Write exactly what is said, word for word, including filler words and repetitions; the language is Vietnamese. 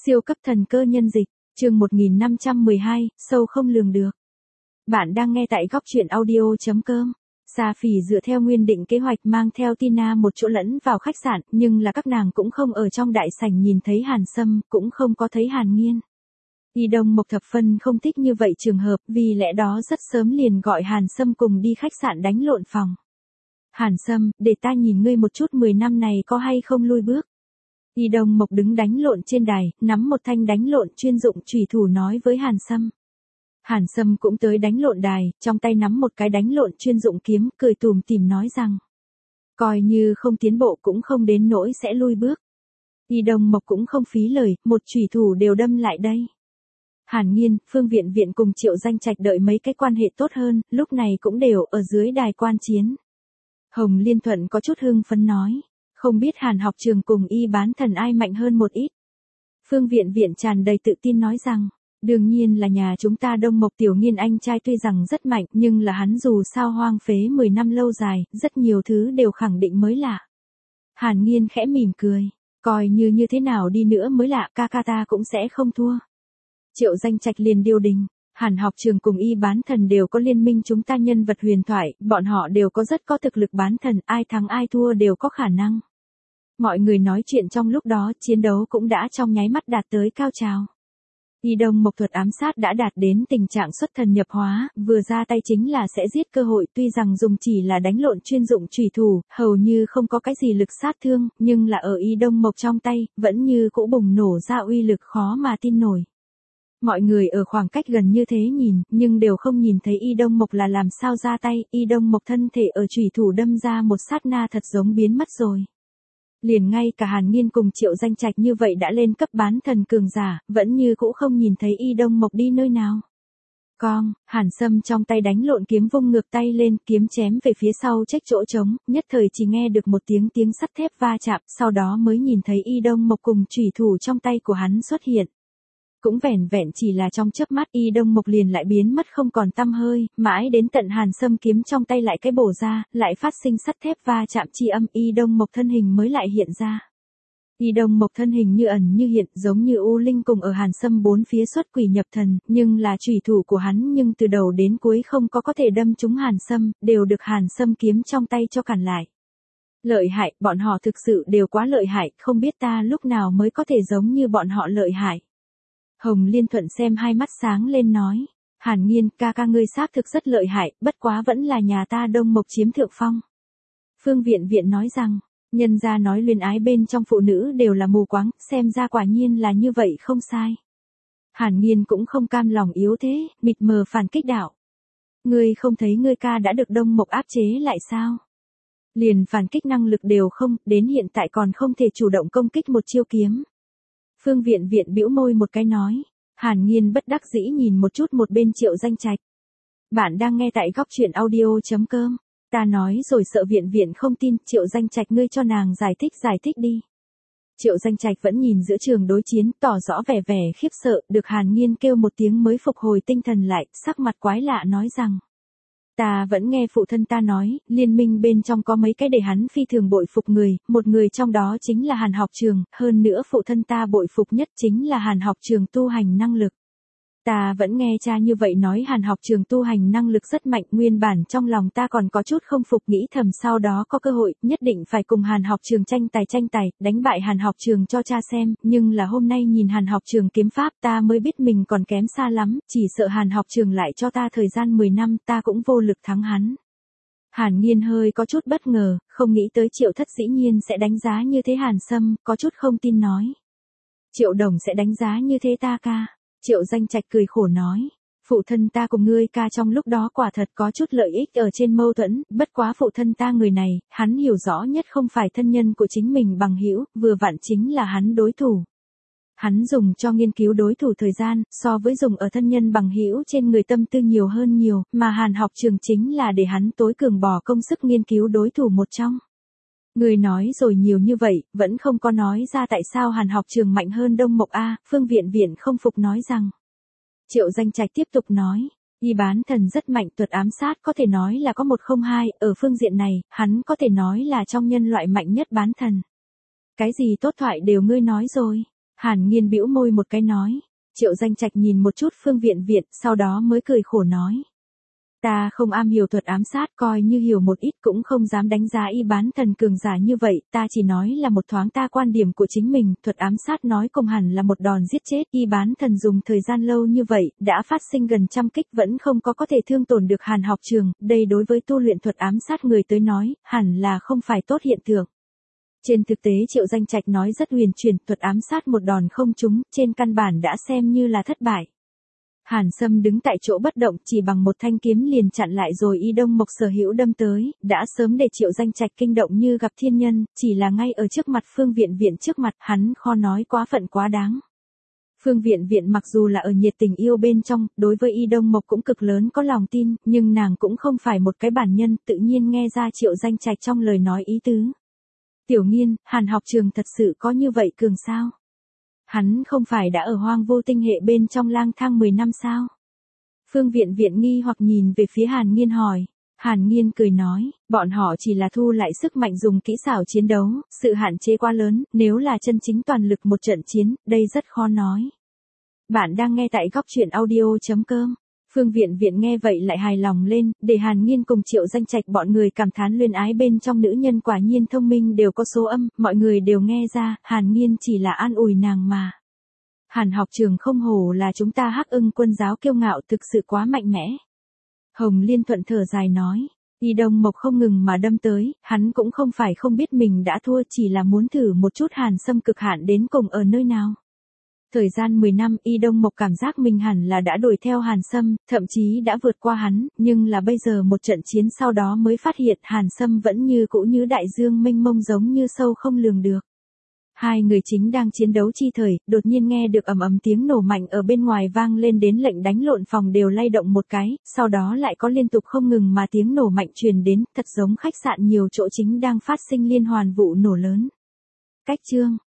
Siêu cấp thần cơ nhân dịch, chương một nghìn năm trăm mười hai, sâu không lường được. Bạn đang nghe tại góc truyện audio chấm com. Sa Phỉ dựa theo nguyên định kế hoạch mang theo Tina một chỗ lẫn vào khách sạn, nhưng là các nàng cũng không ở trong đại sảnh nhìn thấy Hàn Sâm, cũng không có thấy Hàn Nghiên. Y Đông Mộc thập phân không thích như vậy trường hợp, vì lẽ đó rất sớm liền gọi Hàn Sâm cùng đi khách sạn đánh lộn phòng. Hàn Sâm, để ta nhìn ngươi một chút mười năm này có hay không lui bước. Y Đông Mộc đứng đánh lộn trên đài, nắm một thanh đánh lộn chuyên dụng chủy thủ nói với Hàn Sâm. Hàn Sâm cũng tới đánh lộn đài, trong tay nắm một cái đánh lộn chuyên dụng kiếm, cười tủm tỉm nói rằng. Coi như không tiến bộ cũng không đến nỗi sẽ lui bước. Y Đông Mộc cũng không phí lời, một chủy thủ đều đâm lại đây. Hàn Nghiên, Phương Viện Viện cùng Triệu Danh Trạch đợi mấy cái quan hệ tốt hơn, lúc này cũng đều ở dưới đài quan chiến. Hồng Liên Thuận có chút hưng phấn nói. Không biết Hàn Học Trường cùng Y Bán Thần ai mạnh hơn một ít. Phương Viện Viện tràn đầy tự tin nói rằng, đương nhiên là nhà chúng ta Đông Mộc Tiểu Nghiên anh trai tuy rằng rất mạnh nhưng là hắn dù sao hoang phế mười năm lâu dài, rất nhiều thứ đều khẳng định mới lạ. Hàn Nghiên khẽ mỉm cười, coi như như thế nào đi nữa mới lạ ca ca ta cũng sẽ không thua. Triệu Danh Trạch liền điều đình. Hàn Học Trường cùng Y Bán Thần đều có liên minh chúng ta nhân vật huyền thoại, bọn họ đều có rất có thực lực bán thần, ai thắng ai thua đều có khả năng. Mọi người nói chuyện trong lúc đó, chiến đấu cũng đã trong nháy mắt đạt tới cao trào. Y Đông Mộc thuật ám sát đã đạt đến tình trạng xuất thần nhập hóa, vừa ra tay chính là sẽ giết cơ hội, tuy rằng dùng chỉ là đánh lộn chuyên dụng chủy thủ, hầu như không có cái gì lực sát thương, nhưng là ở Y Đông Mộc trong tay, vẫn như cũ bùng nổ ra uy lực khó mà tin nổi. Mọi người ở khoảng cách gần như thế nhìn, nhưng đều không nhìn thấy Y Đông Mộc là làm sao ra tay, Y Đông Mộc thân thể ở chủy thủ đâm ra một sát na thật giống biến mất rồi. Liền ngay cả Hàn Nghiên cùng Triệu Danh Trạch như vậy đã lên cấp bán thần cường giả, vẫn như cũ không nhìn thấy Y Đông Mộc đi nơi nào. Cong, Hàn Sâm trong tay đánh lộn kiếm vung ngược tay lên, kiếm chém về phía sau trách chỗ trống, nhất thời chỉ nghe được một tiếng tiếng sắt thép va chạm, sau đó mới nhìn thấy Y Đông Mộc cùng chủy thủ trong tay của hắn xuất hiện. Cũng vẻn vẹn chỉ là trong chớp mắt Y Đông Mộc liền lại biến mất không còn tăm hơi, mãi đến tận Hàn Sâm kiếm trong tay lại cái bổ ra, lại phát sinh sắt thép va chạm chi âm, Y Đông Mộc thân hình mới lại hiện ra. Y Đông Mộc thân hình như ẩn như hiện, giống như U Linh cùng ở Hàn Sâm bốn phía xuất quỷ nhập thần, nhưng là chủy thủ của hắn nhưng từ đầu đến cuối không có có thể đâm trúng Hàn Sâm, đều được Hàn Sâm kiếm trong tay cho cản lại. Lợi hại, bọn họ thực sự đều quá lợi hại, không biết ta lúc nào mới có thể giống như bọn họ lợi hại. Hồng Liên Thuận xem hai mắt sáng lên nói, Hàn Nghiên ca ca ngươi xác thực rất lợi hại, bất quá vẫn là nhà ta Đông Mộc chiếm thượng phong. Phương Viện Viện nói rằng, nhân gia nói luyến ái bên trong phụ nữ đều là mù quáng, xem ra quả nhiên là như vậy không sai. Hàn Nghiên cũng không cam lòng yếu thế, mịt mờ phản kích đạo. Ngươi không thấy ngươi ca đã được Đông Mộc áp chế lại sao? Liền phản kích năng lực đều không, đến hiện tại còn không thể chủ động công kích một chiêu kiếm. Phương Viện Viện bĩu môi một cái nói, Hàn Nghiên bất đắc dĩ nhìn một chút một bên Triệu Danh Trạch. Bạn đang nghe tại góc truyện audio chấm com. Ta nói rồi sợ Viện Viện không tin, Triệu Danh Trạch ngươi cho nàng giải thích giải thích đi. Triệu Danh Trạch vẫn nhìn giữa trường đối chiến, tỏ rõ vẻ vẻ khiếp sợ, được Hàn Nghiên kêu một tiếng mới phục hồi tinh thần lại, sắc mặt quái lạ nói rằng. Ta vẫn nghe phụ thân ta nói, liên minh bên trong có mấy cái để hắn phi thường bội phục người, một người trong đó chính là Hàn Học Trường, hơn nữa phụ thân ta bội phục nhất chính là Hàn Học Trường tu hành năng lực. Ta vẫn nghe cha như vậy nói Hàn Học Trường tu hành năng lực rất mạnh, nguyên bản trong lòng ta còn có chút không phục, nghĩ thầm sau đó có cơ hội, nhất định phải cùng Hàn Học Trường tranh tài tranh tài, đánh bại Hàn Học Trường cho cha xem, nhưng là hôm nay nhìn Hàn Học Trường kiếm pháp ta mới biết mình còn kém xa lắm, chỉ sợ Hàn Học Trường lại cho ta thời gian mười năm ta cũng vô lực thắng hắn. Hàn Nghiên hơi có chút bất ngờ, không nghĩ tới Triệu Thất dĩ nhiên sẽ đánh giá như thế Hàn Sâm, có chút không tin nói. Triệu Đồng sẽ đánh giá như thế ta ca. Triệu Danh Trạch cười khổ nói, phụ thân ta cùng ngươi ca trong lúc đó quả thật có chút lợi ích ở trên mâu thuẫn, bất quá phụ thân ta người này, hắn hiểu rõ nhất không phải thân nhân của chính mình bằng hữu, vừa vặn chính là hắn đối thủ. Hắn dùng cho nghiên cứu đối thủ thời gian, so với dùng ở thân nhân bằng hữu trên người tâm tư nhiều hơn nhiều, mà Hàn Học Trường chính là để hắn tối cường bỏ công sức nghiên cứu đối thủ một trong. Người nói rồi nhiều như vậy, vẫn không có nói ra tại sao Hàn Học Trường mạnh hơn Đông Mộc A, Phương Viện Viện không phục nói rằng. Triệu Danh Trạch tiếp tục nói, Y Bán Thần rất mạnh, thuật ám sát có thể nói là có một không hai, ở phương diện này, hắn có thể nói là trong nhân loại mạnh nhất bán thần. Cái gì tốt thoại đều ngươi nói rồi. Hàn Nghiên bĩu môi một cái nói. Triệu Danh Trạch nhìn một chút Phương Viện Viện, sau đó mới cười khổ nói. Ta không am hiểu thuật ám sát, coi như hiểu một ít cũng không dám đánh giá y bán thần cường giả như vậy, ta chỉ nói là một thoáng ta quan điểm của chính mình, thuật ám sát nói cùng hẳn là một đòn giết chết, y bán thần dùng thời gian lâu như vậy, đã phát sinh gần trăm kích vẫn không có có thể thương tổn được Hàn Học Trường, đây đối với tu luyện thuật ám sát người tới nói, hẳn là không phải tốt hiện tượng. Trên thực tế Triệu Danh Trạch nói rất huyền chuyển, thuật ám sát một đòn không trúng, trên căn bản đã xem như là thất bại. Hàn Sâm đứng tại chỗ bất động, chỉ bằng một thanh kiếm liền chặn lại rồi Y Đông Mộc sở hữu đâm tới, đã sớm để Triệu Danh Trạch kinh động như gặp thiên nhân, chỉ là ngay ở trước mặt Phương Viện Viện trước mặt, hắn khó nói quá phận quá đáng. Phương Viện Viện mặc dù là ở nhiệt tình yêu bên trong, đối với Y Đông Mộc cũng cực lớn có lòng tin, nhưng nàng cũng không phải một cái bản nhân, tự nhiên nghe ra Triệu Danh Trạch trong lời nói ý tứ. Tiểu Nghiên, Hàn Học Trường thật sự có như vậy cường sao? Hắn không phải đã ở Hoang Vô Tinh hệ bên trong lang thang mười năm sao? Phương Viện Viện nghi hoặc nhìn về phía Hàn Nghiên hỏi. Hàn Nghiên cười nói, bọn họ chỉ là thu lại sức mạnh dùng kỹ xảo chiến đấu, sự hạn chế quá lớn, nếu là chân chính toàn lực một trận chiến, đây rất khó nói. Bạn đang nghe tại góc truyện audio chấm com. Phương Viện Viện nghe vậy lại hài lòng lên, để Hàn Nghiên cùng Triệu Danh Trạch bọn người cảm thán luyến ái bên trong nữ nhân quả nhiên thông minh đều có số âm, mọi người đều nghe ra, Hàn Nghiên chỉ là an ủi nàng mà. Hàn Học Trường không hổ là chúng ta Hắc Ưng quân giáo kiêu ngạo, thực sự quá mạnh mẽ. Hồng Liên thuận thở dài nói, Y Đông Mộc không ngừng mà đâm tới, hắn cũng không phải không biết mình đã thua, chỉ là muốn thử một chút Hàn Sâm cực hạn đến cùng ở nơi nào. Thời gian mười năm, Y Đông Mộc cảm giác mình hẳn là đã đuổi theo Hàn Sâm, thậm chí đã vượt qua hắn, nhưng là bây giờ một trận chiến sau đó mới phát hiện Hàn Sâm vẫn như cũ như đại dương mênh mông giống như sâu không lường được. Hai người chính đang chiến đấu chi thời, đột nhiên nghe được ầm ầm tiếng nổ mạnh ở bên ngoài vang lên đến lệnh đánh lộn phòng đều lay động một cái, sau đó lại có liên tục không ngừng mà tiếng nổ mạnh truyền đến, thật giống khách sạn nhiều chỗ chính đang phát sinh liên hoàn vụ nổ lớn. Cách chương